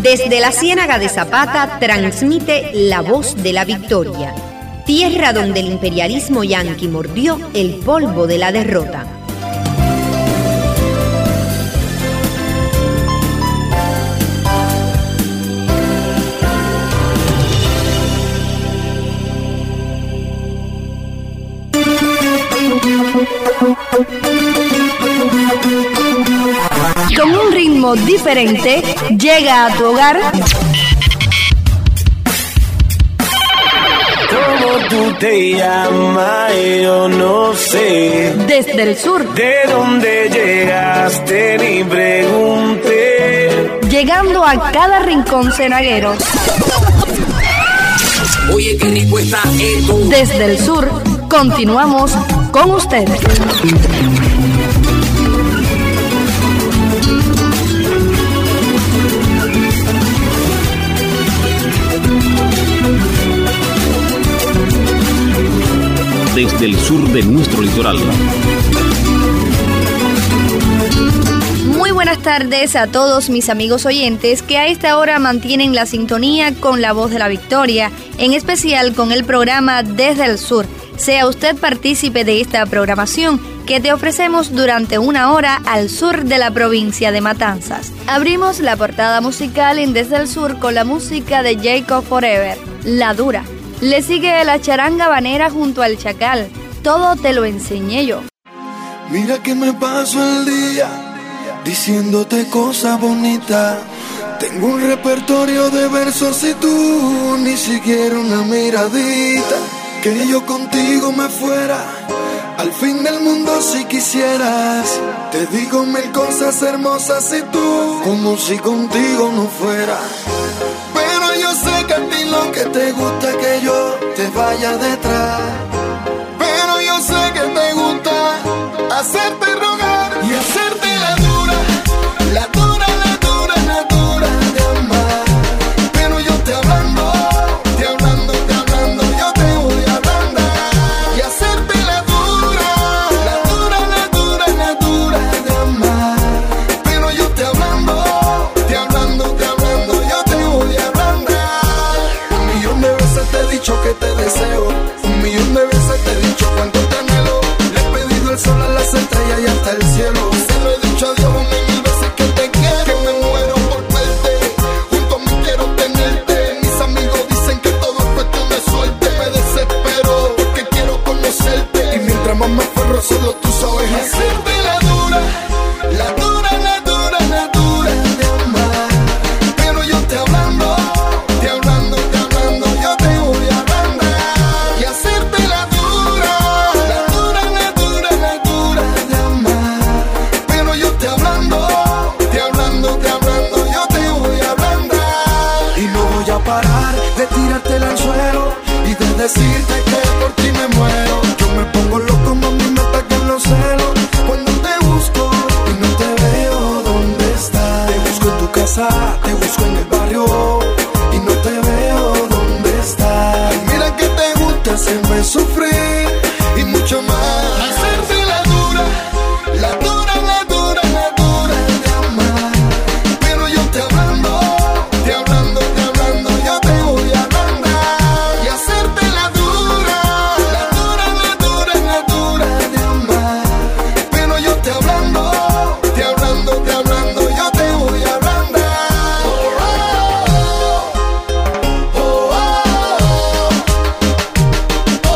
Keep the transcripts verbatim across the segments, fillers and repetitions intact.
Desde la Ciénaga de Zapata transmite La Voz de la Victoria, tierra donde el imperialismo yanqui mordió el polvo de la derrota. Con un ritmo diferente, llega a tu hogar. ¿Cómo tú te llamas? Yo no sé. Desde el sur. ¿De dónde llegaste? Ni pregunté. Llegando a cada rincón cenaguero. Oye, qué rico está esto. Desde el sur, continuamos con ustedes. Desde el sur de nuestro litoral. Muy buenas tardes a todos mis amigos oyentes que a esta hora mantienen la sintonía con La Voz de la Victoria, en especial con el programa Desde el Sur. Sea usted partícipe de esta programación que te ofrecemos durante una hora al sur de la provincia de Matanzas. Abrimos la portada musical en Desde el Sur con la música de Jacob Forever, La Dura. Le sigue la charanga habanera junto al Chacal, Todo te lo enseñé yo. Mira que me paso el día diciéndote cosas bonitas. Tengo un repertorio de versos y tú ni siquiera una miradita. Que yo contigo me fuera al fin del mundo si quisieras. Te digo mil cosas hermosas y tú como si contigo no fuera. Pero yo sé que a ti lo que te gusta es que yo te vaya detrás. Pero yo sé que te gusta hacerte rogar y hacerte la dura, la dura, la dura, la dura de amar. Pero yo te hablando, te hablando, te hablando, yo te voy a ablandar y hacerte la dura, la dura, la dura, la dura de amar. Pero yo te hablando, te hablando, te hablando, yo te voy a ablandar. Un millón de veces te he dicho que te deseo, un millón de veces te he dicho cuánto te anhelo. Le he pedido el sol a las estrellas y hasta el cielo. Se lo he dicho a Dios una y mil veces que te quiero, que me muero por verte. Junto a mí quiero tenerte. Mis amigos dicen que todo es cuestión de suerte. Me desespero porque quiero conocerte. Y mientras más me aferro solo tú sabes hacerte la dura, la dura, la dura, la dura de amar. Pero yo te hablando, te hablando, te hablando, yo te voy a ablandar y hacerte la dura, la dura, la dura, la dura de amar. Pero yo te hablando, te hablando, te hablando, yo te voy a ablandar. Y no voy a parar de tirarte el anzuelo y de decirte que por ti me muero. Yo me pongo loco, mami, me atacan los celos cuando te busco y no te veo. ¿Dónde estás? Te busco en tu casa, te busco en el barrio y no te veo. ¿Dónde estás? Y mira que te gusta hacerme sufrir y mucho más. Hacerte la dura, la dura, la dura, la dura de amar. Pero yo te hablando, te hablando, te hablando, yo te voy a ablandar y hacerte la dura, la dura, la dura, la dura de amar. Pero yo te hablando, te hablando, te hablando, yo te voy a ablandar. Oh, oh, oh, oh,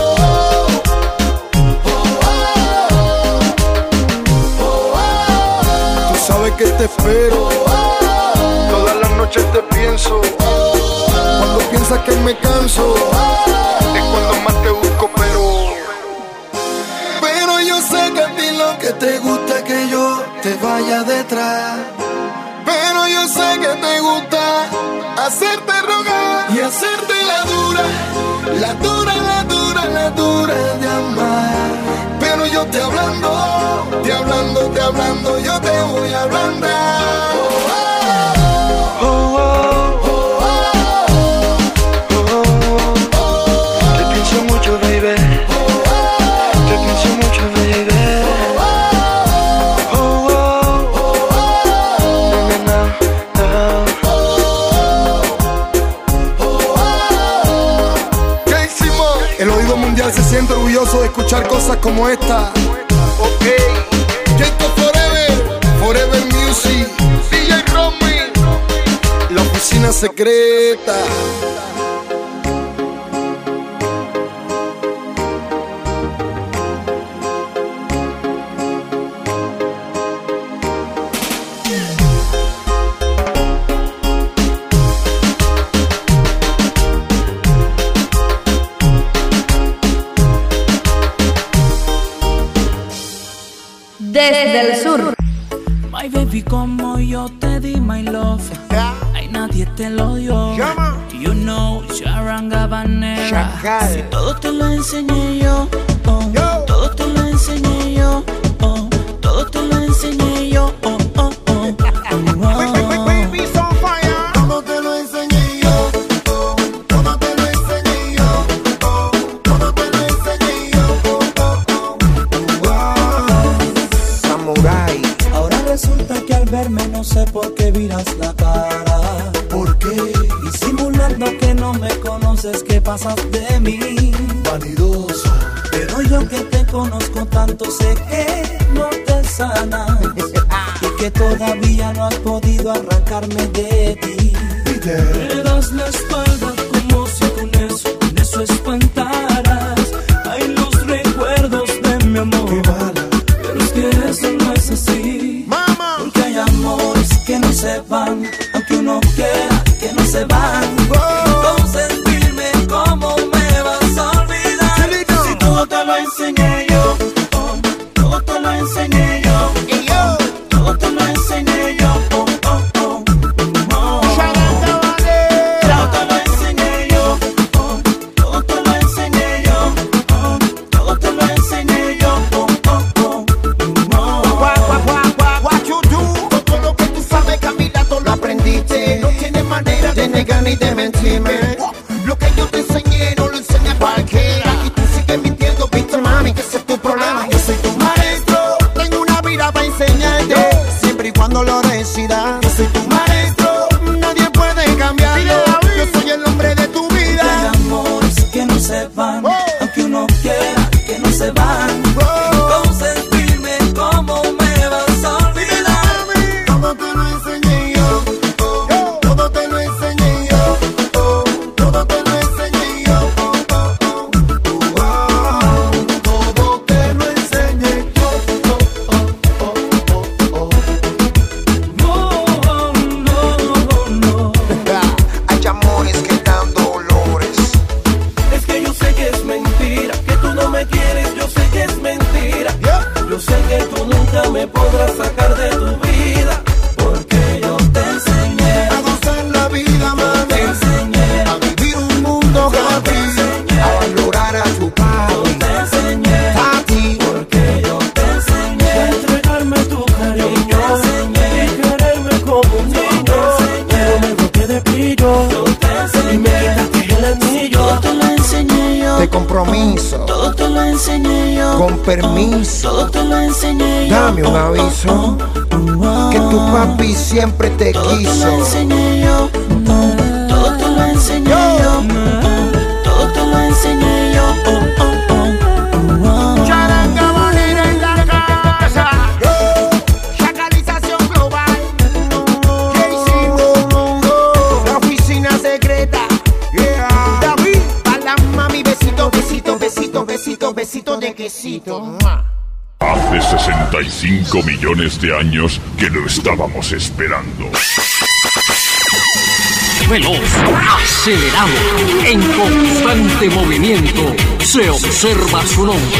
oh, oh. Tú sabes que te espero, todas las noches te pienso. Cuando piensas que me canso, es cuando más te busco, pero Pero yo sé que a ti lo que te gusta es que yo te vaya detrás. Pero yo sé que te gusta hacerte rogar y hacerte la dura, la dura, la dura, la dura de amar. Pero yo te hablando, te hablando, te hablando, yo te voy a ablandar. Oh, oh, oh, oh, oh, oh, oh. Te pienso mucho, baby. Te pienso mucho, baby. Oh, oh, oh, oh, na, na, na. siento orgulloso de escuchar cosas como esta. Ok, Jacob Forever, Forever Music, D J Romy, la oficina secreta. Desde el sur. My baby, como yo te di my love, ay, nadie te lo dio. You know, Sharangabanera. Si todo te lo enseñé yo, oh, todo te lo enseñé yo, oh, todo te lo enseñé yo, oh, oh, oh, oh. Resulta que al verme no sé por qué miras la cara. ¿Por qué? Disimulando que no me conoces, ¿qué pasas de mí? Vanidoso. Pero yo que te conozco tanto sé que no te sana y que todavía no has podido arrancarme de ti. Me das la espalda como si con eso, con eso espantaras. Hay los recuerdos de mi amor. Qué mala. Pero es que eso no es así. Porque hay amores que no se van, aunque uno quiera que no se van. Entonces dime cómo me vas a olvidar. Si todo te lo enseñé yo, oh, todo te lo enseñé yo, oh, todo te lo enseñé yo, oh, oh, oh, oh. Todo te lo enseñé yo, oh, todo te lo enseñé yo, oh, todo te lo enseñé yo, oh, oh, oh, de negar ni de mentirme. Lo que yo te enseñé no lo enseña cualquiera. Y tú sigues mintiendo, viste mami, que ese es tu problema. Yo soy tu maestro, tengo una vida para enseñarte, siempre y cuando lo decidas. Yo soy tu maestro, nadie puede cambiarlo. Yo soy el hombre de tu vida. Hay amores que no se van, aunque uno quiera que no se van. Entonces dime cómo me vas a olvidar. Todo te lo enseñé yo, todo te lo enseñé yo, todo te lo enseñé yo, todo te lo enseñé yo. No, no, no. Hay amores que dan dolores. Es que yo sé que es mentira, que tú no me quieres, yo sé que es mentira. Yo sé que tú nunca me podrás sacar de tu vida, porque yo te enseñé A gozar la vida, mami, te enseñé, a vivir un mundo happy, a valorar a tu yo padre, te enseñé, a ti. porque yo te enseñé a entregarme tu cariño, yo te enseñé y quererme como un niño, pero me boté de pillo, yo te enseñé y me quitaste el anillo. Todo te lo enseñé yo, De compromiso, todo te lo enseñé yo, con permiso, todo te lo enseñé yo. dame un aviso, que tu papi siempre te Todo te lo quiso. enseñé yo, todo te lo enseñé yo, todo te lo enseñé yo, oh, oh, oh. Charangabanera en la casa, Chacalización global, ¿qué hicimos? La oficina secreta, David, pa' la mami, besito, besito, besito, besito, besito de quesito. Hace sesenta y cinco millones de años que lo estábamos esperando. Veloz, acelerado, en constante movimiento, se observa su nombre.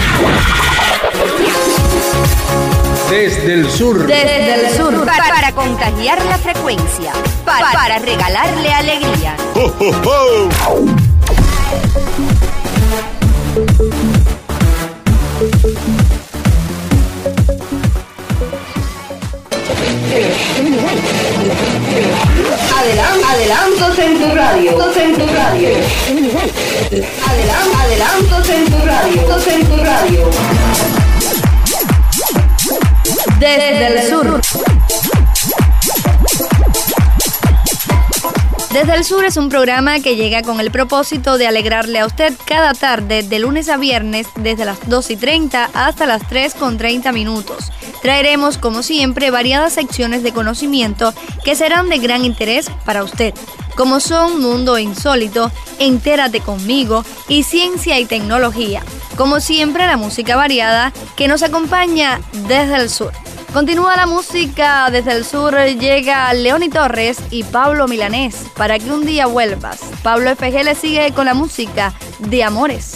Desde el sur. Desde el sur. Para, para contagiar la frecuencia. Para, para regalarle alegría. ¡Oh, oh, oh! Adelan- adelantos en tu radio. En tu radio. Adelan- adelantos en tu radio. En tu radio. Desde el sur. Desde Desde el Sur es un programa que llega con el propósito de alegrarle a usted cada tarde, de lunes a viernes, desde las dos y treinta hasta las tres con treinta minutos. Traeremos, como siempre, variadas secciones de conocimiento que serán de gran interés para usted, como son Mundo Insólito, Entérate Conmigo y Ciencia y Tecnología. Como siempre, la música variada que nos acompaña desde el Sur. Continúa la música desde el Sur, llega Leoni Torres y Pablo Milanés, Para que un día vuelvas. Pablo F G le sigue con la música de Amores.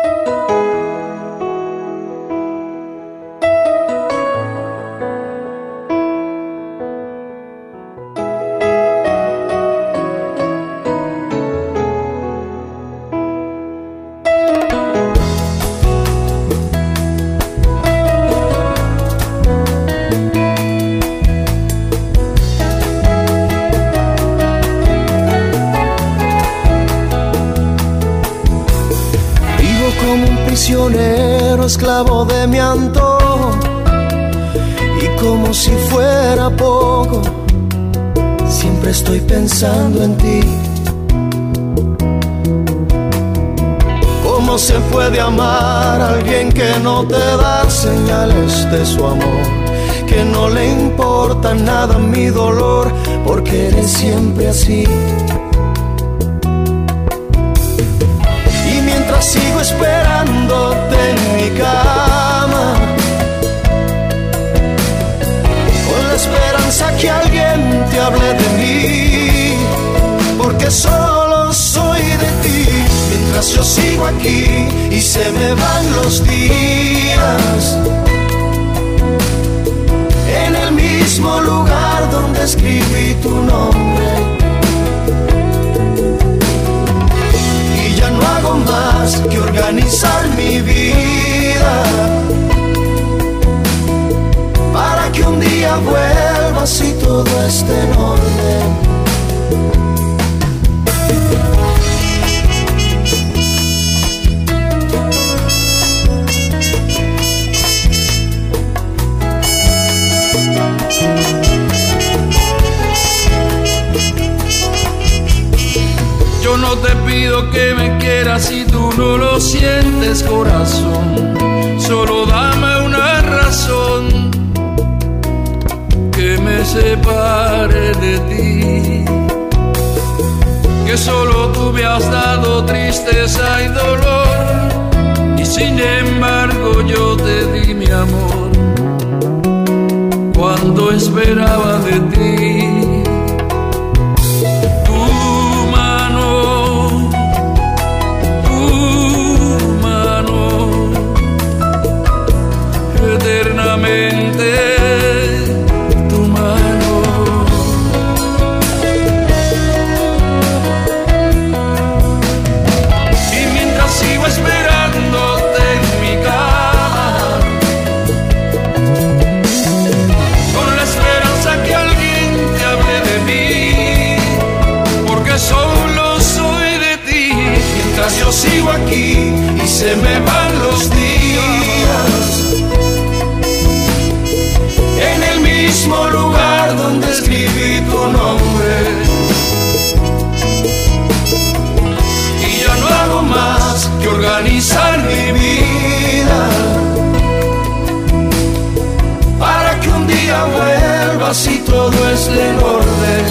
Esclavo de mi antojo, y como si fuera poco, siempre estoy pensando en ti. ¿Cómo se puede amar a alguien que no te da señales de su amor? Que no le importa nada mi dolor, porque eres siempre así. Y mientras sigo esperándote en mi cama, con la esperanza que alguien te hable de mí, porque solo soy de ti. Mientras yo sigo aquí y se me van los días, en el mismo lugar donde escribí tu nombre, y ya no hago más que organizar mi vida para que un día vuelvas y todo esté en orden. Yo no te pido que me quieras si tú no lo sientes, corazón. Solo dame una razón que me separe de ti. Que solo tú me has dado tristeza y dolor, y sin embargo yo te di mi amor cuando esperaba de ti. Eternamente tu mano, y mientras sigo esperándote en mi cama, con la esperanza que alguien te hable de mí, porque solo soy de ti. Mientras yo sigo aquí y se me van los días, en el mismo lugar donde escribí tu nombre, y ya no hago más que organizar mi vida para que un día vuelvas y todo esté en orden.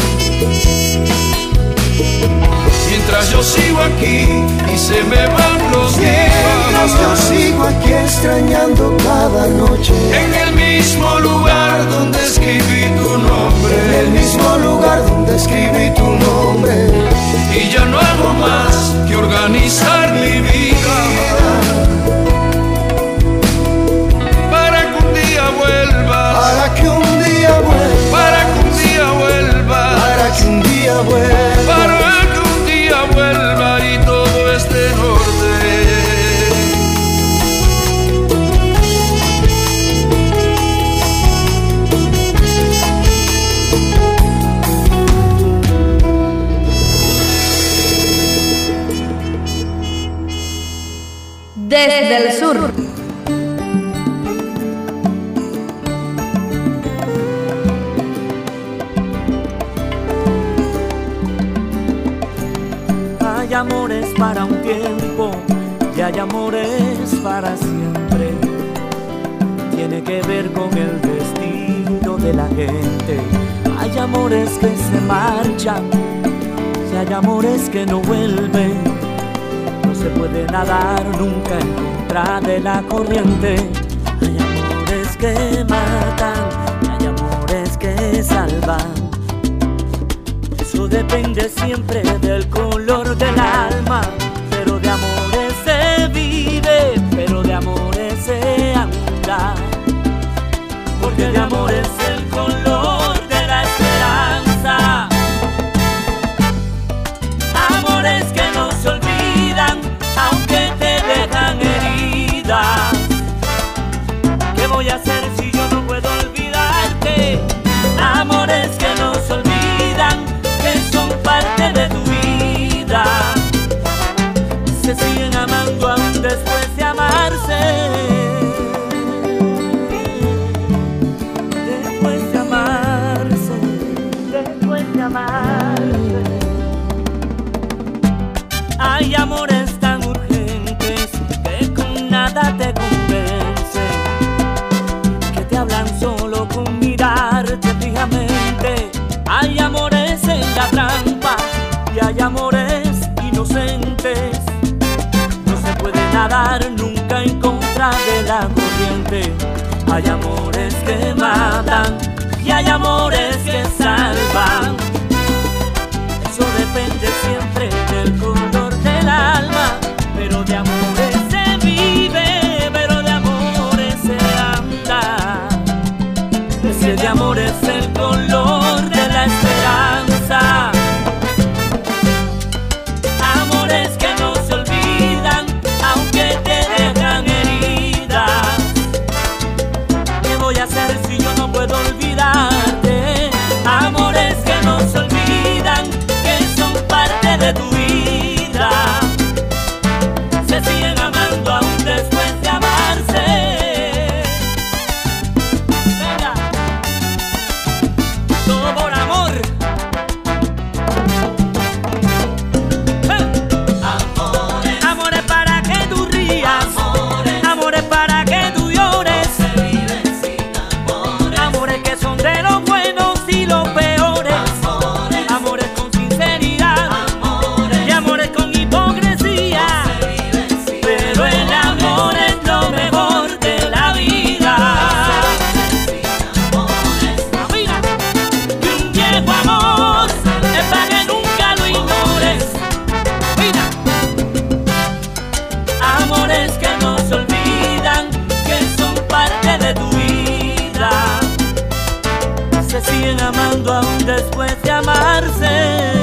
Mientras yo sigo aquí y se me van los días, mientras yo sigo aquí extrañando cada noche, en el mismo lugar donde escribí tu nombre, en el mismo lugar donde escribí tu nombre, y ya no hago más que organizar mi vida para que un día vuelvas, para que un día vuelvas, para que un día vuelvas, para que un día vuelvas, para vuelva y todo esté en orden. Desde el Sur. amores para un tiempo y hay amores para siempre. Tiene que ver con el destino de la gente. Hay amores que se marchan y hay amores que no vuelven. No se puede nadar nunca en contra de la corriente. Hay amores que matan y hay amores que salvan. Eso depende siempre del color del alma. Pero de amores se vive, pero de amores se anda. Porque de amor es el color de la esperanza. Amores que no se olvidan, aunque te dejan heridas. ¿Qué voy a hacer si yo no puedo olvidarte? Amores que no se olvidan, que son parte de tu vida. Se siguen amando aún después de amarse. Hay amores tan urgentes que con nada te convencen, que te hablan solo con mirarte fijamente. Hay amores en la trampa y hay amores inocentes. No se puede nadar nunca en contra de la corriente. Hay amores que matan y hay amores que salvan. Eso depende siempre del color del alma. Pero de amores se vive, pero de amores se anda. Ese de amor es el color de la esperanza. Amores que no se olvidan, aunque te dejan heridas. ¿Qué voy a hacer si yo no puedo olvidarte? Amores que no se olvidan, que son parte de tu vida. Se siguen amando aún después de amarse. Venga, todo por amor. Amores, amores para que tú rías, amores, amores para que tú llores. Se viven sin amores, amores que son de los buenos y los peores. Amores, amores con sinceridad, amores, y amores con hipocresía. Se viven sin pero el amor es lo mejor de la vida. Mira, y un viejo amor es para que nunca lo ignores. Mira, amores que no se olvidan, que son parte de tu vida. Se siguen amando aún después de amarse.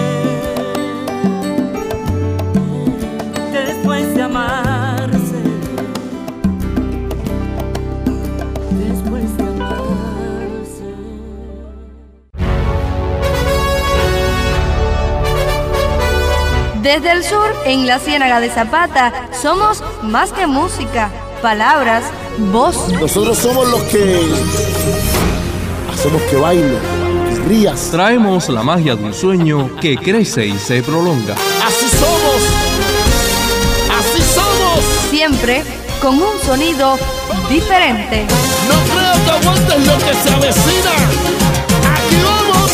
Después de amarse. Después de amarse. Desde el sur, en la Ciénaga de Zapata, somos más que música, palabras, voz. Nosotros somos los que hacemos que baile, que rías. Traemos la magia de un sueño que crece y se prolonga. Así somos, así somos. Siempre con un sonido diferente. No creo que aguantes lo que se avecina. Aquí vamos.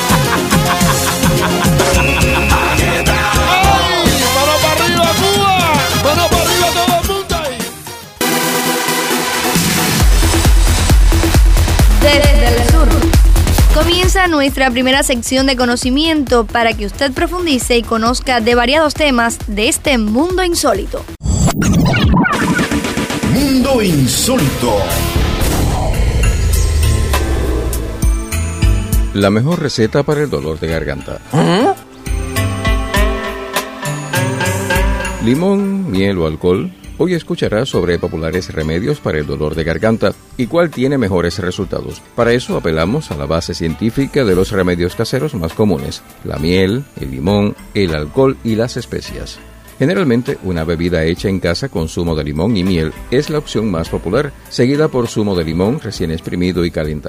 ¡Ay! ¡Mano para arriba, Cuba! ¡Mano para arriba todo el mundo ahí! Desde el sur. Comienza nuestra primera sección de conocimiento para que usted profundice y conozca de variados temas de este mundo insólito. Mundo insólito. La mejor receta para el dolor de garganta. ¿Ah? Limón, miel o alcohol. Hoy escucharás sobre populares remedios para el dolor de garganta y cuál tiene mejores resultados. Para eso apelamos a la base científica de los remedios caseros más comunes: la miel, el limón, el alcohol y las especias. Generalmente, una bebida hecha en casa con zumo de limón y miel es la opción más popular, seguida por zumo de limón recién exprimido y calentado.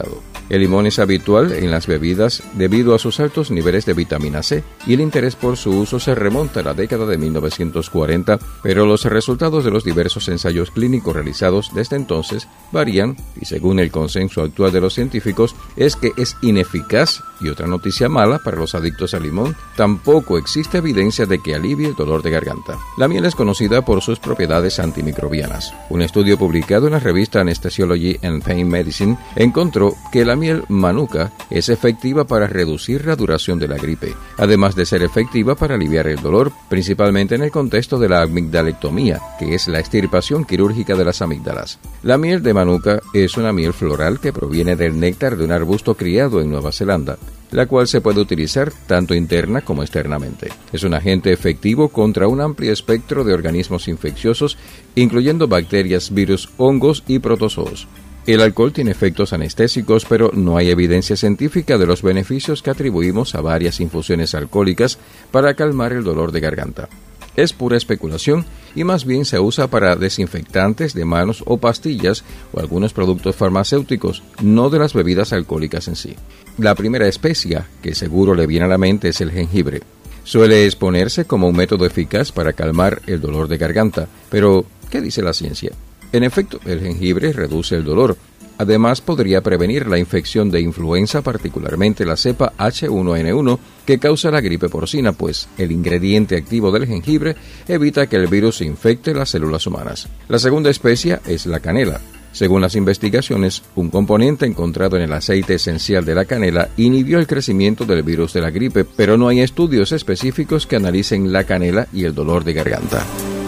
El limón es habitual en las bebidas debido a sus altos niveles de vitamina C y el interés por su uso se remonta a la década de mil novecientos cuarenta, pero los resultados de los diversos ensayos clínicos realizados desde entonces varían y según el consenso actual de los científicos es que es ineficaz y otra noticia mala para los adictos al limón, tampoco existe evidencia de que alivie el dolor de garganta. La miel es conocida por sus propiedades antimicrobianas. Un estudio publicado en la revista Anesthesiology and Pain Medicine encontró que la miel manuka es efectiva para reducir la duración de la gripe, además de ser efectiva para aliviar el dolor, principalmente en el contexto de la amigdalectomía, que es la extirpación quirúrgica de las amígdalas. La miel de manuka es una miel floral que proviene del néctar de un arbusto criado en Nueva Zelanda, la cual se puede utilizar tanto interna como externamente. Es un agente efectivo contra un amplio espectro de organismos infecciosos, incluyendo bacterias, virus, hongos y protozoos. El alcohol tiene efectos anestésicos, pero no hay evidencia científica de los beneficios que atribuimos a varias infusiones alcohólicas para calmar el dolor de garganta. Es pura especulación y más bien se usa para desinfectantes de manos o pastillas o algunos productos farmacéuticos, no de las bebidas alcohólicas en sí. La primera especia que seguro le viene a la mente es el jengibre. Suele exponerse como un método eficaz para calmar el dolor de garganta, pero ¿qué dice la ciencia? En efecto, el jengibre reduce el dolor. Además, podría prevenir la infección de influenza, particularmente la cepa H uno N uno, que causa la gripe porcina, pues el ingrediente activo del jengibre evita que el virus infecte las células humanas. La segunda especia es la canela. Según las investigaciones, un componente encontrado en el aceite esencial de la canela inhibió el crecimiento del virus de la gripe, pero no hay estudios específicos que analicen la canela y el dolor de garganta.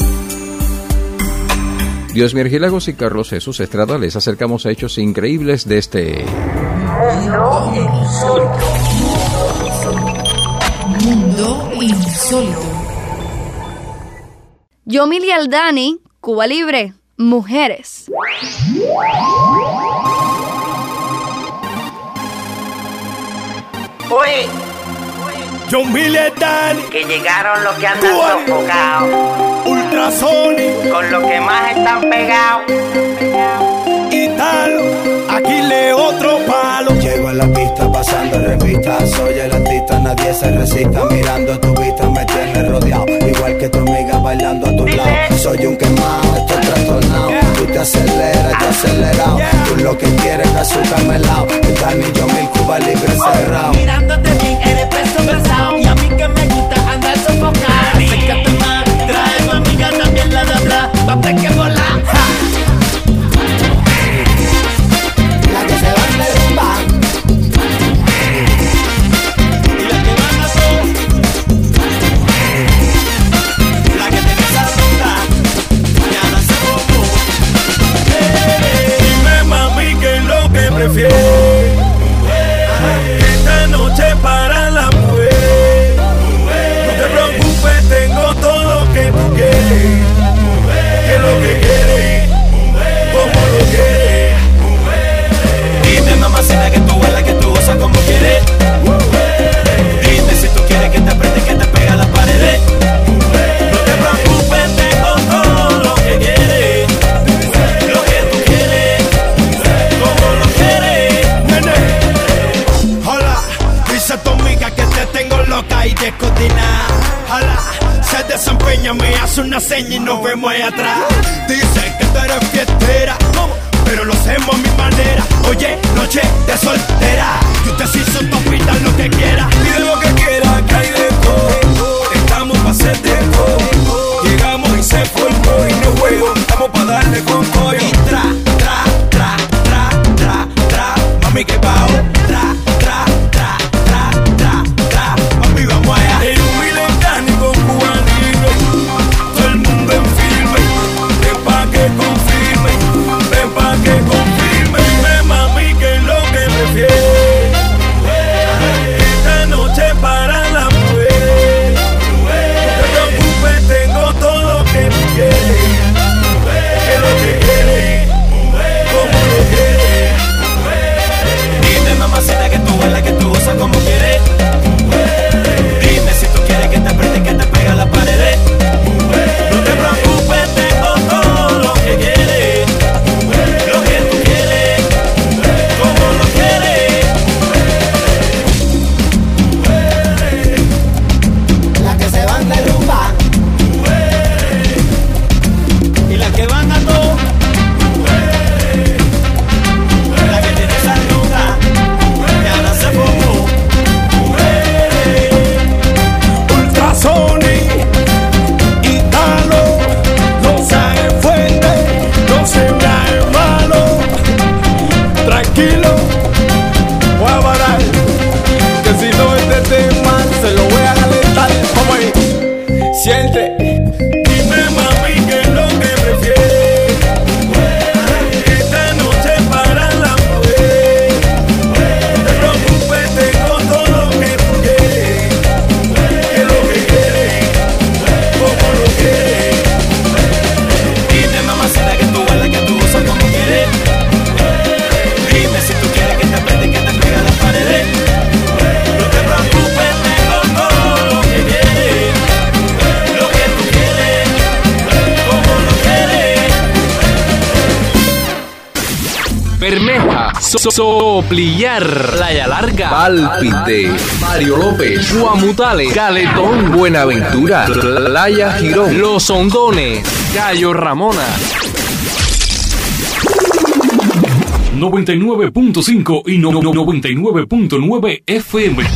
Dios Mirgilagos y Carlos Jesús Estrada les acercamos a hechos increíbles de este Mundo Insólito. Mundo Insólito. Yomili Aldani, Cuba Libre, mujeres. Oye, Yomili Aldani, que llegaron los que andan sofocados, Ultrasonic, con los que más están pegados. Italo, aquí le otro palo. Llego a la pista pasando revista, soy el artista, nadie se resista. Mirando tu vista me tienes rodeado, igual que tu amiga bailando a tu lado. Soy un quemado, estoy trastornado. Tú te aceleras, yo acelerado. Tú lo que quieres es azúcar melao. Dani, Yomil, Cuba Libre cerrado. Mirándote bien, eres peso pesado. Y a mí que me gusta andar sofocado. Acércate más, trae tu amiga también la de atrás. Papá que volar. La que se va de rumba. Y la que van a hacer. La que te esa ronda. Ya la se bobo. Dime mami que es lo que prefieres. Esta noche para la mujer. No te preocupes, tengo todo lo que tú quieres. Que lo que quieres, como lo quieres. Dime mamacita que tú bailas, que tú gozas como quieres. Dime si tú quieres que te apriete, que te pega a las paredes. No te preocupes, tengo todo lo que quieres. Lo que tú quieres, como lo quieres. Nene, hola, dice tu amiga que te tengo loca y descoordinada. Hola, se desempeña, me hace una seña y nos vemos ahí atrás. Dice que tú eres fiestera, pero lo hacemos a mi manera. Oye, noche de soltera, y usted sí son topita lo que quiera. Pide lo que quiera, que hay de todo. Estamos pa' hacer de todo. Llegamos y se formó y no juego. Estamos pa' darle con pollo. Y tra, tra, tra, tra, tra, tra. Mami que pao. Tra, tra, tra, tra, tra, tra. Mami vamos allá. El humilde con Cuba Libre. Todo el mundo en firme. De pan Bermeja, so Soplillar, Playa Larga, Pálpite, Mario López, Guamutales, Caletón, Buenaventura, Playa Girón, Los Hondones, Cayo Ramona. noventa y nueve punto cinco y no, no, noventa y nueve punto nueve F M.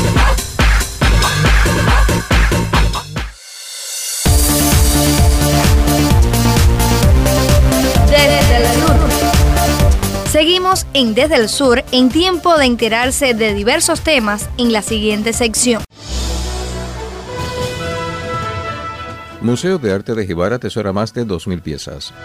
Desde el sur. Seguimos en Desde el Sur en tiempo de enterarse de diversos temas en la siguiente sección. Museo de Arte de Jibara atesora más de dos mil piezas.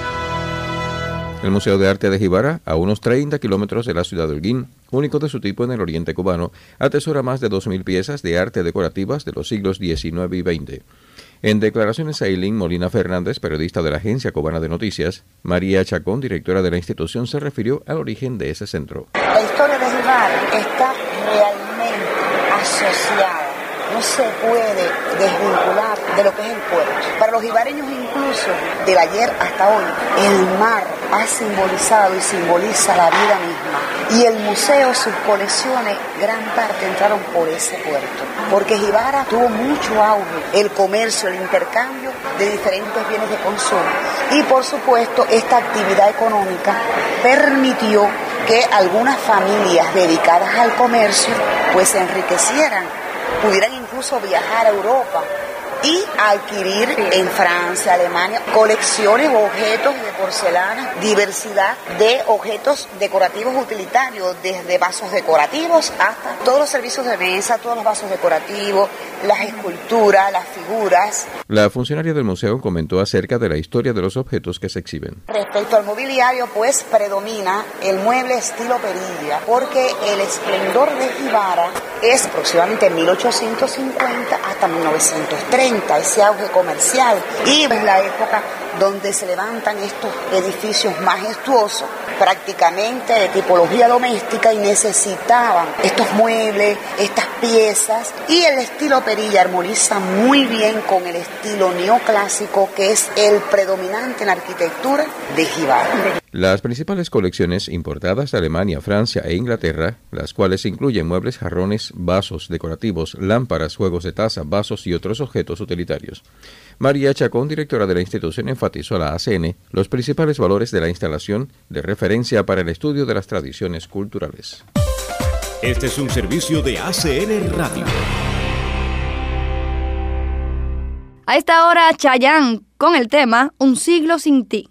El Museo de Arte de Jibara, a unos treinta kilómetros de la ciudad de Holguín, único de su tipo en el oriente cubano, atesora más de dos mil piezas de arte decorativas de los siglos diecinueve y veinte. En declaraciones a Eileen Molina Fernández, periodista de la Agencia Cubana de Noticias, María Chacón, directora de la institución, se refirió al origen de ese centro. La historia de Jibara está realmente asociada. No se puede desvincular de lo que es el puerto. Para los jibareños incluso, del ayer hasta hoy, el mar ha simbolizado y simboliza la vida misma. Y el museo, sus colecciones, gran parte entraron por ese puerto. Porque Jibara tuvo mucho auge, el comercio, el intercambio de diferentes bienes de consumo. Y por supuesto, esta actividad económica permitió que algunas familias dedicadas al comercio pues se enriquecieran, pudieran incluso viajar a Europa y adquirir en Francia, Alemania, colecciones o objetos de porcelana, diversidad de objetos decorativos utilitarios, desde vasos decorativos hasta todos los servicios de mesa, todos los vasos decorativos, las esculturas, las figuras. La funcionaria del museo comentó acerca de la historia de los objetos que se exhiben. Respecto al mobiliario, pues predomina el mueble estilo perilla, porque el esplendor de Jibara es aproximadamente mil ochocientos cincuenta hasta mil novecientos treinta, ese auge comercial, y es la época donde se levantan estos edificios majestuosos, prácticamente de tipología doméstica, y necesitaban estos muebles, estas piezas, y el estilo perilla armoniza muy bien con el estilo neoclásico, que es el predominante en la arquitectura de Jibara. Las principales colecciones importadas de Alemania, Francia e Inglaterra, las cuales incluyen muebles, jarrones, vasos decorativos, lámparas, juegos de taza, vasos y otros objetos utilitarios. María Chacón, directora de la institución, enfatizó a la A C N los principales valores de la instalación de referencia para el estudio de las tradiciones culturales. Este es un servicio de A C N Radio. A esta hora, Chayanne con el tema Un siglo sin ti.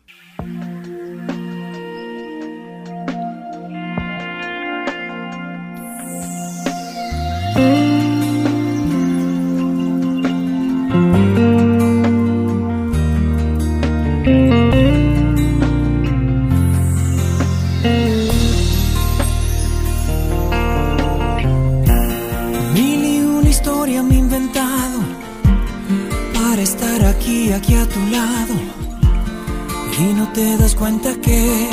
Aquí a tu lado y no te das cuenta que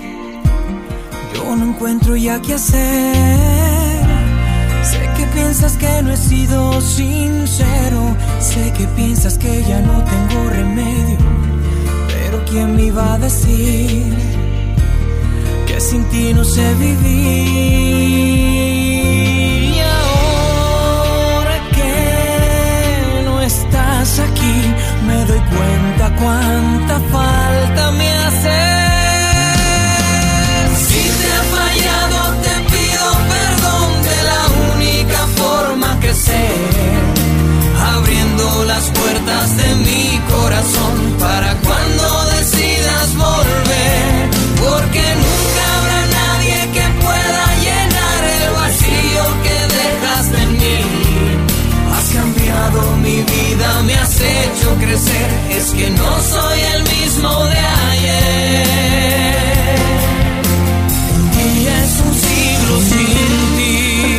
yo no encuentro ya qué hacer. Sé que piensas que no he sido sincero, sé que piensas que ya no tengo remedio, pero ¿quién me iba a decir que sin ti no sé vivir? Y ahora que no estás aquí, me doy cuenta cuánta falta me hace. Si te ha fallado, te pido perdón de la única forma que sé, abriendo las puertas de mi corazón para cuando decidas volver, porque nunca habrá nadie que pueda llenar el vacío que dejaste en mí. Has cambiado mi vida, me has hecho crecer, es que no soy el mismo de ayer. Y es un siglo sin ti.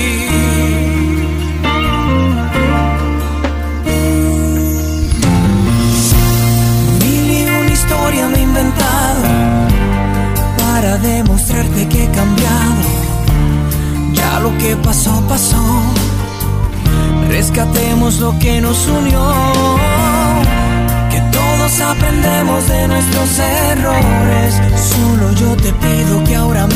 Mil y una historia me he inventado para demostrarte que he cambiado. Ya lo que pasó, pasó. Rescatemos lo que nos unió, que todos aprendemos de nuestros errores. Solo yo te pido que ahora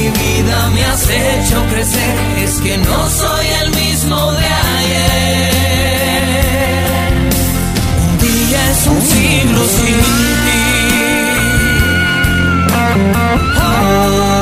mi vida me has hecho crecer. Es que no soy el mismo de ayer. Un día es un siglo sin ti. Oh.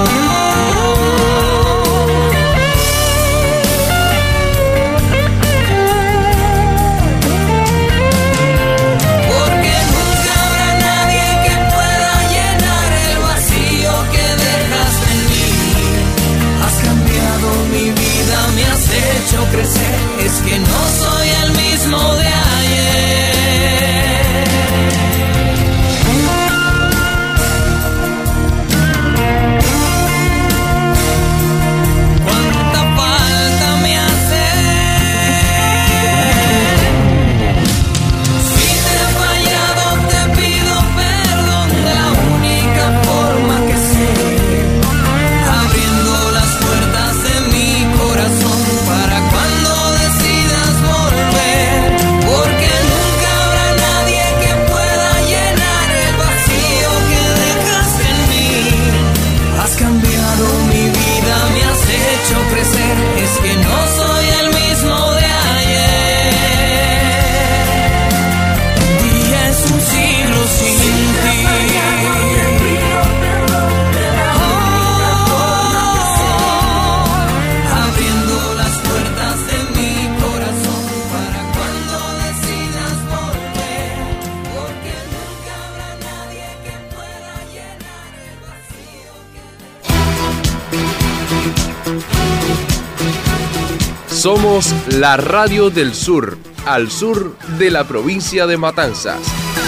Crecer, es que no soy el mismo de ayer. Cuánta falta me hace. Si te he fallado te pido perdón de la única forma que sé, abriendo las puertas de mi corazón para cuando decidas volver, porque nunca habrá nadie que pueda llenar el vacío que dejaste en mí. Has cambiado mi vida, me has hecho crecer, es que no soy el mismo de ayer. Un día es un siglo sin ti. Somos la radio del sur, al sur de la provincia de Matanzas.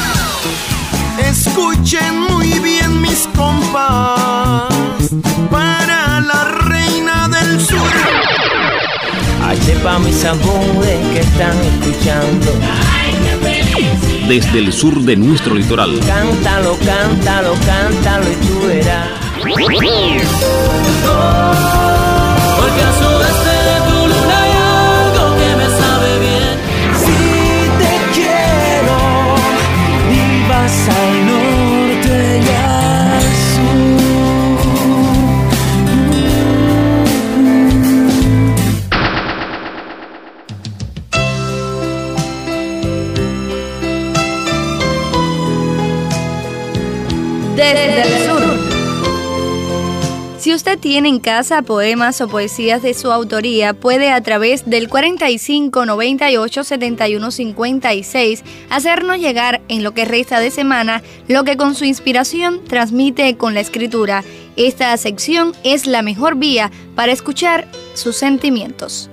Escuchen muy bien mis compas, para la reina del sur. Ay, pa' mis amores que están escuchando. Desde el sur de nuestro litoral. Cántalo, cántalo, cántalo y tú verás. Porque a su vez de tu luna hay algo que me sabe bien. Si te quiero y vas al norte y al sur. Desde el sur. Si usted tiene en casa poemas o poesías de su autoría, puede a través del cuarenta y cinco, noventa y ocho, setenta y uno, cincuenta y seis hacernos llegar en lo que resta de semana lo que con su inspiración transmite con la escritura. Esta sección es la mejor vía para escuchar sus sentimientos.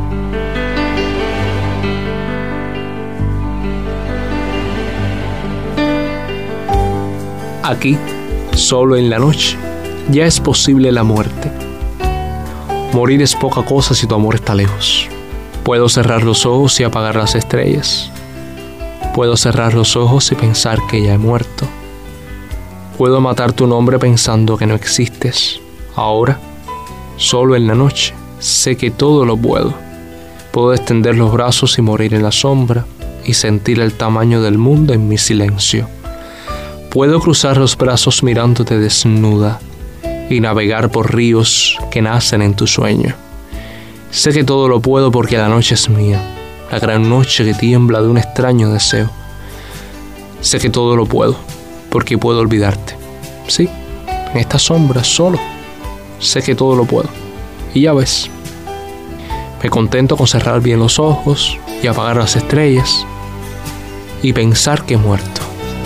Aquí, solo en la noche, ya es posible la muerte. Morir es poca cosa si tu amor está lejos. Puedo cerrar los ojos y apagar las estrellas. Puedo cerrar los ojos y pensar que ya he muerto. Puedo matar tu nombre pensando que no existes. Ahora, solo en la noche, sé que todo lo puedo. Puedo extender los brazos y morir en la sombra y sentir el tamaño del mundo en mi silencio. Puedo cruzar los brazos mirándote desnuda y navegar por ríos que nacen en tu sueño. Sé que todo lo puedo porque la noche es mía, la gran noche que tiembla de un extraño deseo. Sé que todo lo puedo porque puedo olvidarte. Sí, en esta sombra solo. Sé que todo lo puedo. Y ya ves, me contento con cerrar bien los ojos y apagar las estrellas y pensar que he muerto.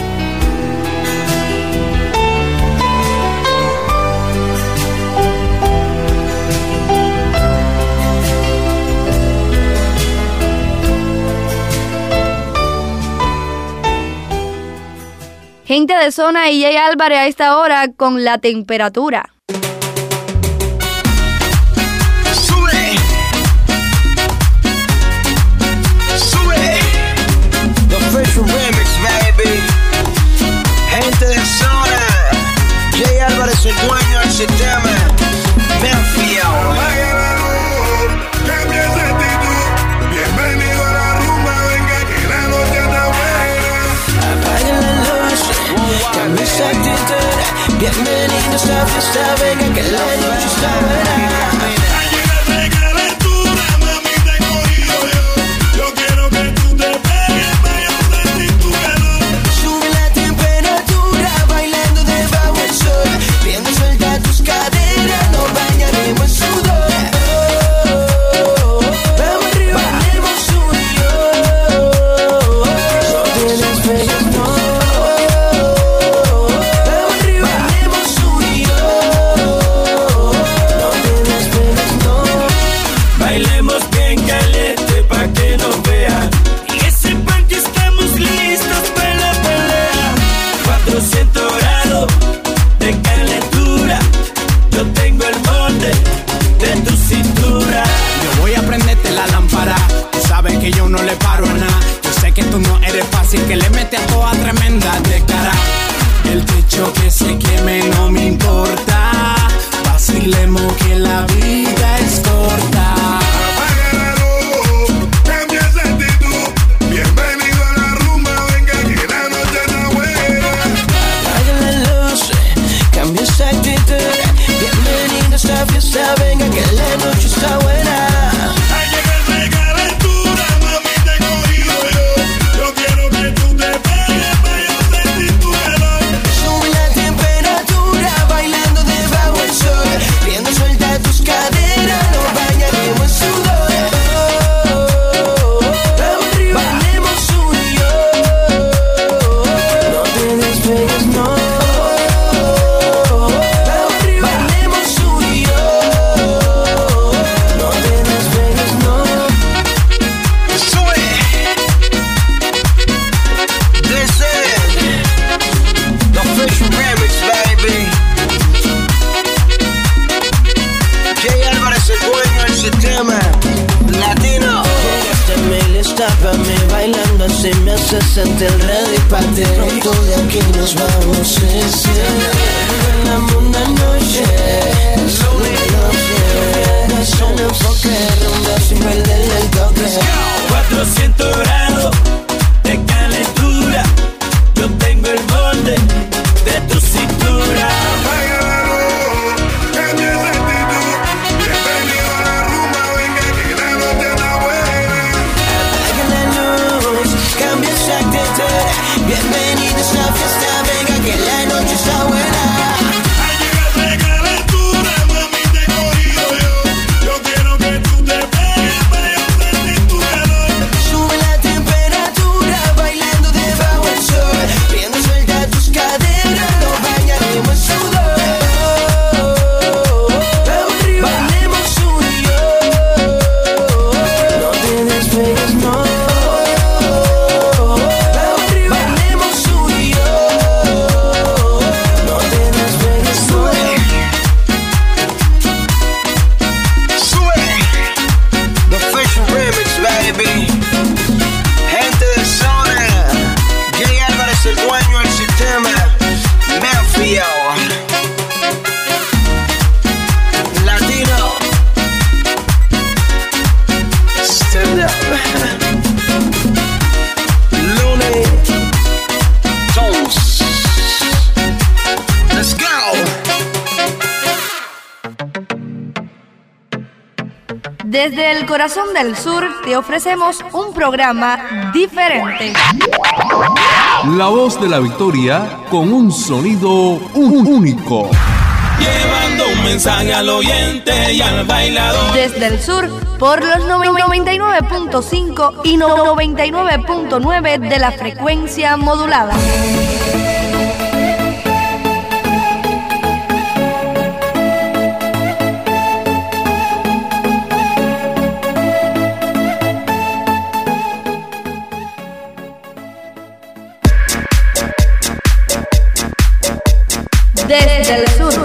Gente de zona y Jay Álvarez a esta hora con la temperatura. Sube, sube, The Official Remix, baby. Gente de zona, Jay Álvarez, el dueño del sistema. Memphis. Bienvenido a la rumba, venga que la noche está buena. Cambia esa actitud, bienvenidos a fiesta está buena. Fácil que le mete a toda tremenda de cara. El techo que se queme no me importa. Vacilemos que la vida es corta. Apaga la luz, cambia esa actitud. Bienvenido a la rumba, venga que la noche está buena. Apaga la luz, cambia esa actitud. Bienvenido a esta fiesta, venga que la noche está buena. Se me hace sentir ready pa' ti. Pronto de aquí nos vamos, sí, sí. Bailamos una noche, solo noche. Es un enfoque, rumba sin perderle el toque. cuatrocientos grados de calentura. Yo tengo el molde de tu cintura. Apaga la luz, cambia esa actitud. Bienvenido a la rumba, venga que la noche está buena. Apaga la luz, cambia esa actitud. Bienvenido a esta fiesta, venga que la noche está buena. Desde el corazón del sur te ofrecemos un programa diferente. La voz de la victoria con un sonido único. Llevando un mensaje al oyente y al bailador. Desde el sur, por los noventa y nueve punto cinco y noventa y nueve punto nueve de la frecuencia modulada. Desde el sur.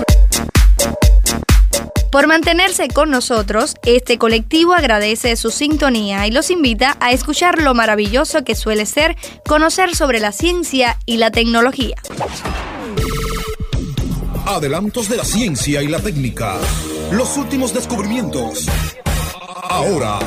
Por mantenerse con nosotros, este colectivo agradece su sintonía y los invita a escuchar lo maravilloso que suele ser conocer sobre la ciencia y la tecnología. Adelantos de la ciencia y la técnica. Los últimos descubrimientos. Ahora.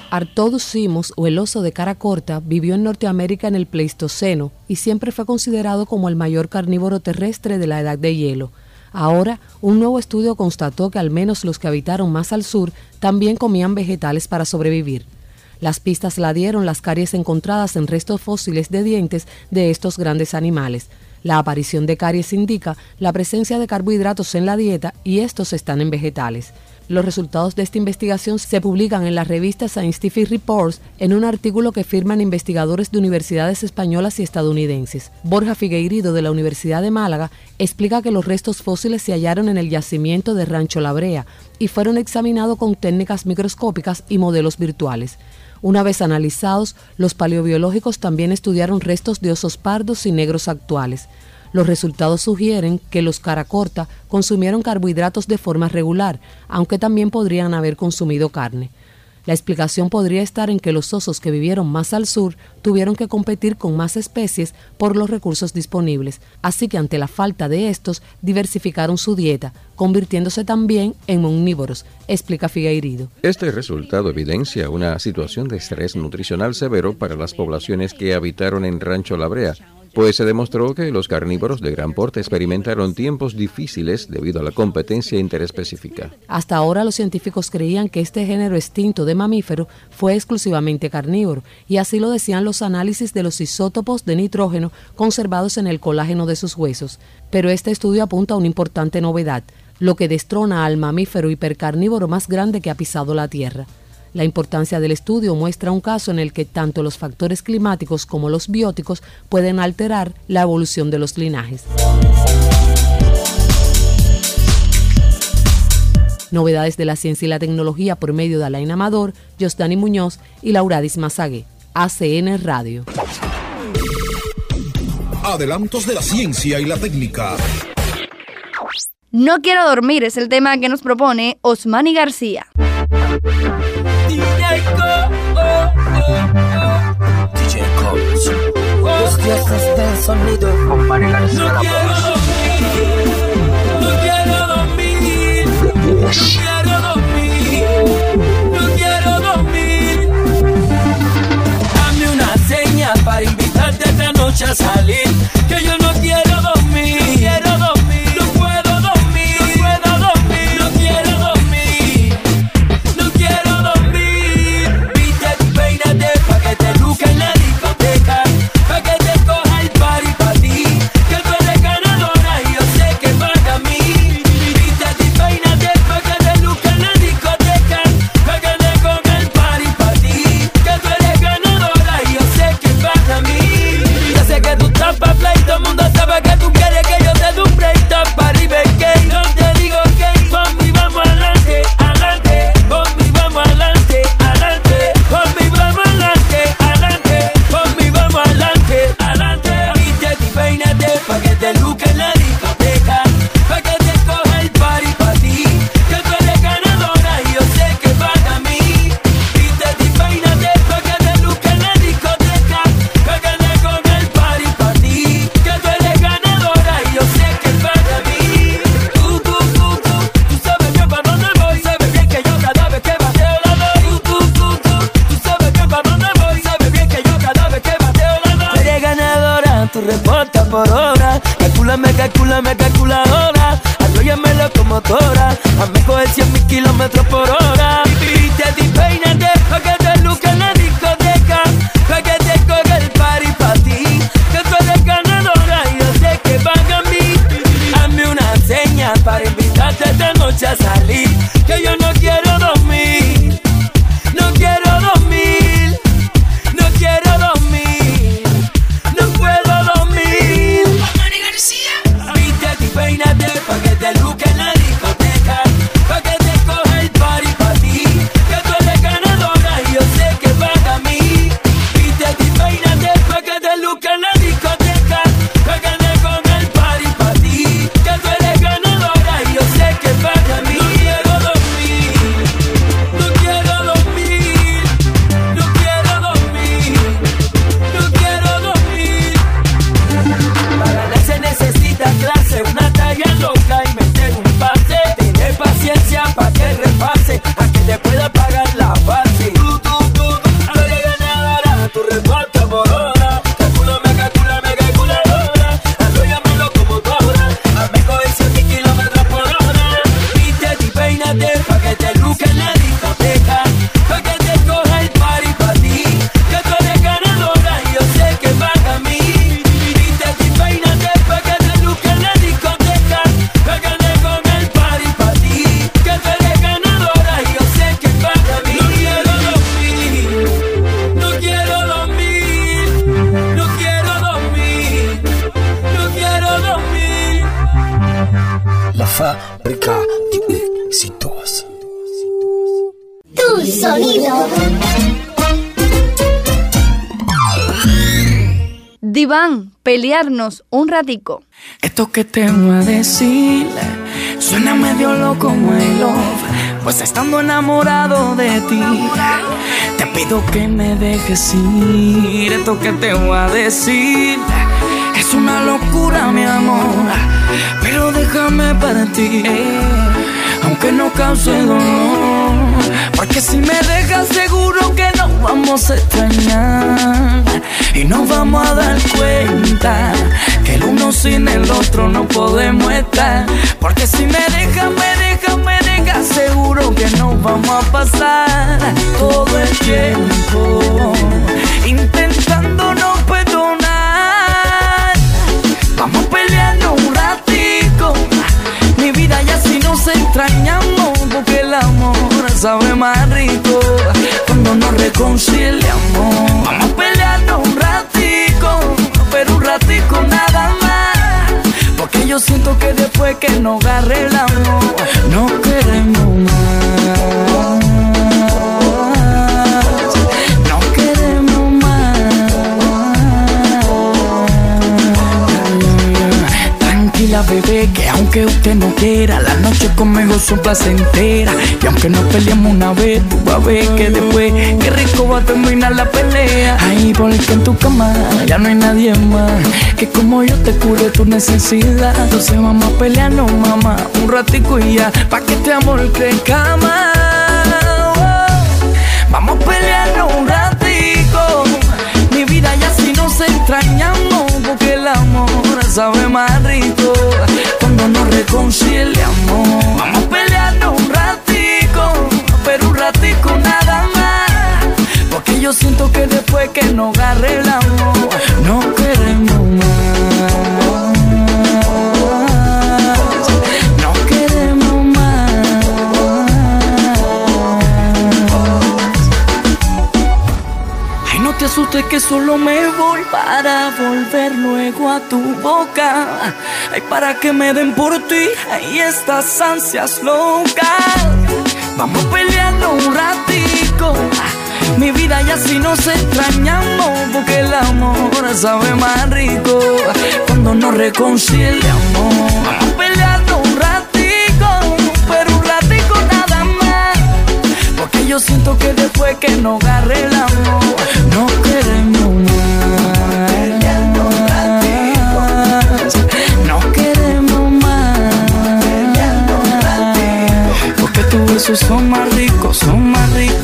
Artoudus simus, o el oso de cara corta, vivió en Norteamérica en el Pleistoceno y siempre fue considerado como el mayor carnívoro terrestre de la Edad de Hielo. Ahora, un nuevo estudio constató que al menos los que habitaron más al sur también comían vegetales para sobrevivir. Las pistas la dieron las caries encontradas en restos fósiles de dientes de estos grandes animales. La aparición de caries indica la presencia de carbohidratos en la dieta y estos están en vegetales. Los resultados de esta investigación se publican en la revista Scientific Reports en un artículo que firman investigadores de universidades españolas y estadounidenses. Borja Figueiredo, de la Universidad de Málaga, explica que los restos fósiles se hallaron en el yacimiento de Rancho La Brea y fueron examinados con técnicas microscópicas y modelos virtuales. Una vez analizados, los paleobiológicos también estudiaron restos de osos pardos y negros actuales. Los resultados sugieren que los cara corta consumieron carbohidratos de forma regular, aunque también podrían haber consumido carne. La explicación podría estar en que los osos que vivieron más al sur tuvieron que competir con más especies por los recursos disponibles, así que ante la falta de estos diversificaron su dieta, convirtiéndose también en omnívoros, explica Figueiredo. Este resultado evidencia una situación de estrés nutricional severo para las poblaciones que habitaron en Rancho La Brea, pues se demostró que los carnívoros de gran porte experimentaron tiempos difíciles debido a la competencia interespecífica. Hasta ahora los científicos creían que este género extinto de mamífero fue exclusivamente carnívoro, y así lo decían los análisis de los isótopos de nitrógeno conservados en el colágeno de sus huesos. Pero este estudio apunta a una importante novedad, lo que destrona al mamífero hipercarnívoro más grande que ha pisado la Tierra. La importancia del estudio muestra un caso en el que tanto los factores climáticos como los bióticos pueden alterar la evolución de los linajes. Novedades de la ciencia y la tecnología por medio de Alain Amador, Josdani Muñoz y Lauradis Mazagué. A C N Radio. Adelantos de la ciencia y la técnica. No quiero dormir es el tema que nos propone Osmani García. D J Combs. Los dioses del sonido. Osmani García. No quiero dormir. No quiero dormir. No quiero dormir. No quiero dormir. Dame una señal para invitarte esta noche a salir. Que yo no quiero dormir. No quiero dormir. No puedo dormir. No puedo dormir. No quiero dormir. No quiero dormir. Vístete y peínate pa' que te luque en la discoteca. Pa' que te coja el party pa' ti. Que tú eres ganadora y yo sé que para mí. Vístete y peínate pa' que te luque en la discoteca. Pa' que te coja el party pa' ti. Que tú eres ganadora y yo sé que para mí. Yo sé que tú estás pa' play, todo el mundo sabe que tú quieres que yo te dé un break. Estás pa' arriba y gay, no te digo gay. Conmigo vamos adelante, adelante. Conmigo vamos adelante, adelante. Conmigo vamos adelante, adelante. Conmigo vamos adelante, adelante. Vístete y peínate pa' que te luque en la discoteca. Pa' que te coja el party pa' ti. Que tú eres ganadora y yo sé que para mí. Vístete y peínate pa' que te luque en la discoteca. Pa' que te coja el party pa' ti. Que tú eres ganadora y yo sé que para mí. Tú, tú, tú, tú, tú sabes bien pa' dónde voy. Sabes bien que yo cada vez que bateo la doy. Tú, tú, tú, tú, tú sabes bien pa' dónde voy. Sabes bien que yo cada vez que bateo la doy. Tú eres ganadora, tú reportas por hora. Calcúlame, calcúlame, calculadora. Arróllame locomotora. Hazme coger cien mil kilómetros por hora. Vístete y peínate pa' que te luque en la discoteca. Pa' que te coge el party pa' ti. Que tú eres ganadora y yo sé que van a mí. Hazme una señal para invitarte esta noche a salir. Que yo no quiero dormir. No quiero dormir. No quiero dormir. No puedo dormir. Osmani García. Vístete y peínate pa' que te luque en la discoteca. Pa' que te coja el party pa' ti. Que tú eres ganadora y yo sé que para mí. Vístete fábrica de éxitos. Tu sonido. Diván, pelearnos un ratico. Esto que te voy a decir suena medio loco, my love, pues estando enamorado de ti te pido que me dejes ir. Esto que te voy a decir es una locura, mi amor, pero déjame partir, aunque no cause dolor, porque si me dejas seguro que nos vamos a extrañar y nos vamos a dar cuenta que el uno sin el otro no podemos estar. Porque si me dejas, me dejas, me dejas, seguro que nos vamos a pasar todo el tiempo intentando no perdonar. Vamos peleando un ratico, mi vida, ya si nos extrañamos, porque el amor sabe más rico cuando nos reconciliamos. Vamos peleando un ratico, pero un ratico nada más, porque yo siento que después que nos arreglamos no queremos más, no queremos más. Tranquila, bebé, que aunque usted no quiera, la noche conmigo son placentera. Y aunque nos peleemos una vez, tú vas a ver que después qué rico va a terminar la pelea. Ay, porque en tu cama ya no hay nadie más que como yo te cure tu necesidad. Entonces vamos a pelearnos, mamá, un ratico y ya, pa' que este amor crezca más. Vamos a pelearnos un ratico, mi vida, ya si nos extrañamos, porque el amor sabe más rico cuando nos reconciliamos. Vamos a pelearnos un ratico, pero un ratico nada más, porque yo siento que después que nos arreglamos no queremos más, no queremos más. Ay, no te asustes que solo me voy para volver luego a tu boca. Ay, para que me den por ti, ay, estas ansias locas. Vamos peleando un ratico, mi vida, ya si nos extrañamos, porque el amor sabe más rico cuando nos reconciliamos. Vamos peleando un ratico, pero un ratico nada más, porque yo siento que después que nos arreglamos no queremos más, peleando un ratico, no queremos más, peleando un ratico, porque tus besos son más ricos, son más ricos.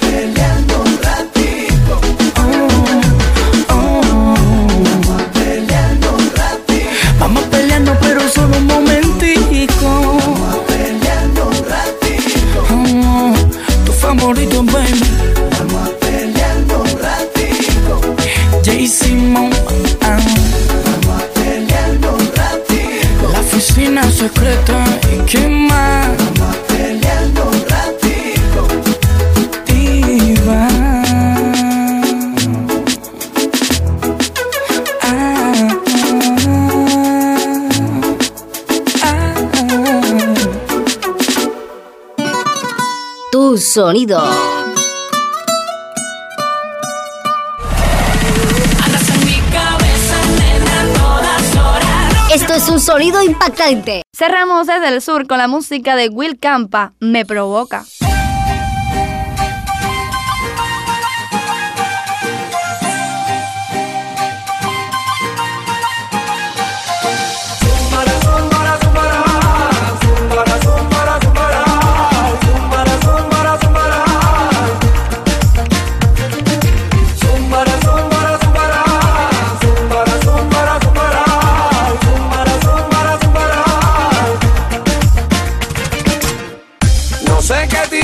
Vamos peleando, pero solo un momentico. Vamos peleando un ratico. Oh, tu favorito, baby. Vamos peleando un ratico. J-Simon. Ah. Vamos peleando un ratico. La oficina secreta y qué más. Vamos peleando un ratico. Diva. Tu sonido. Esto es un sonido impactante. Cerramos desde el sur con la música de Will Campa, Me Provoca. No sé qué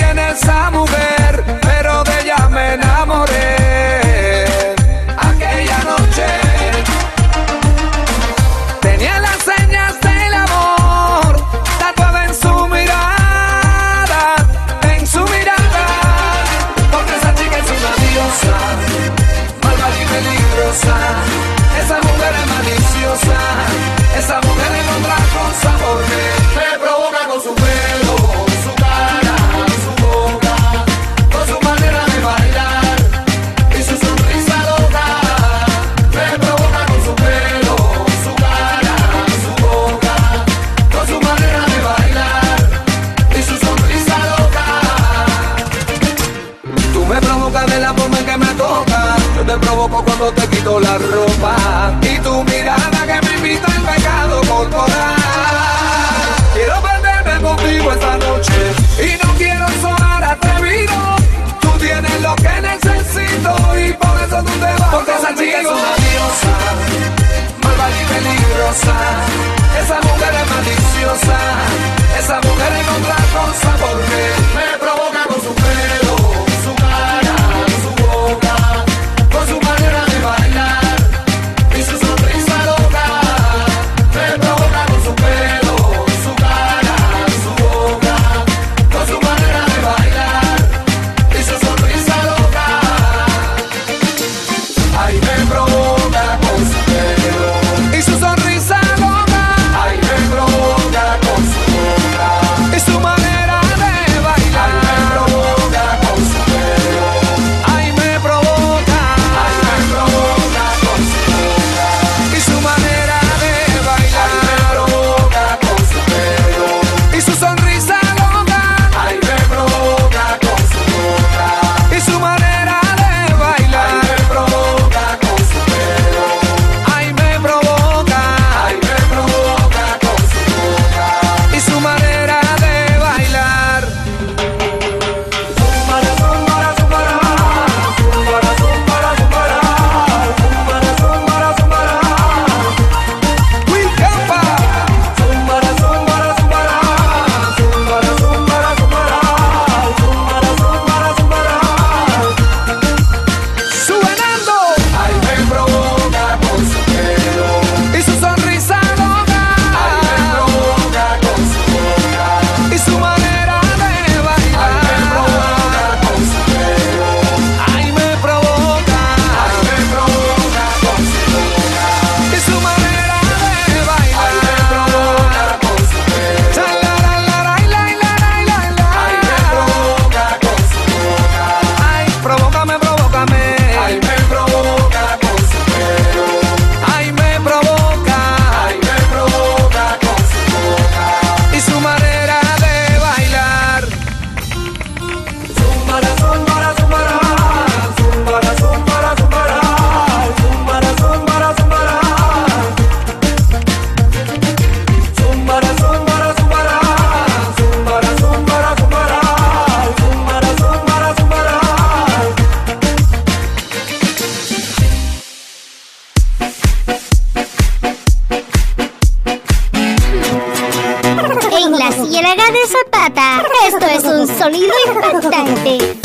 Esto es un sonido impactante.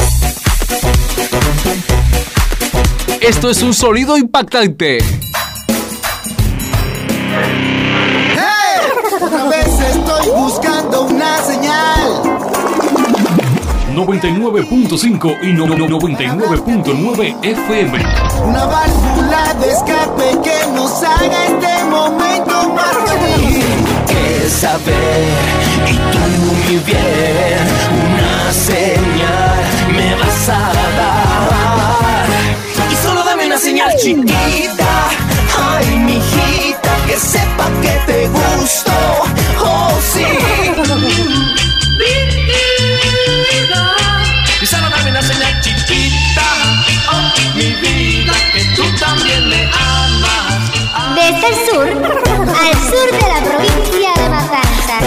Esto es un sonido impactante. ¡Hey! Otra vez estoy buscando una señal. noventa y nueve punto cinco y no, no, noventa y nueve punto nueve F M. Una válvula de escape que nos haga este momento más feliz. Que saber y tú muy bien, una señal me vas a dar. Y solo dame una señal chiquita, ay mijita, que sepa que te gusto, oh sí. Y solo dame una señal chiquita, oh mi vida, que tú también me amas. Desde el sur al sur de la provincia de Matanzas.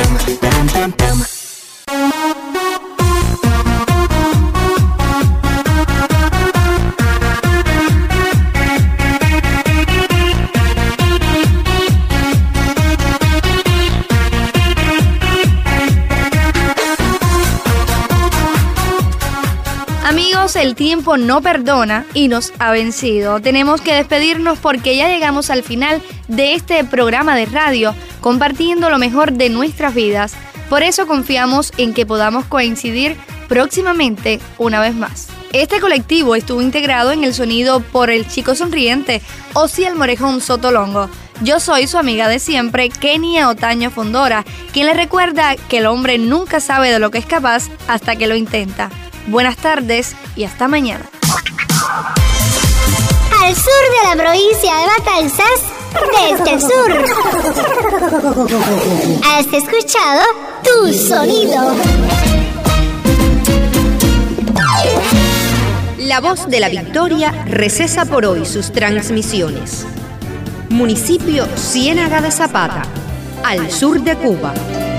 Amigos, el tiempo no perdona y nos ha vencido. Tenemos que despedirnos porque ya llegamos al final de este programa de radio, compartiendo lo mejor de nuestras vidas. Por eso confiamos en que podamos coincidir próximamente una vez más. Este colectivo estuvo integrado en el sonido por el chico sonriente, Osiel Morejón Sotolongo. Yo soy su amiga de siempre, Kenia Otaño Fondora, quien le recuerda que el hombre nunca sabe de lo que es capaz hasta que lo intenta. Buenas tardes y hasta mañana. Al sur de la provincia de Matanzas, desde el sur. Has escuchado Tu Sonido. La Voz de la Victoria recesa por hoy sus transmisiones. Municipio Ciénaga de Zapata, al sur de Cuba.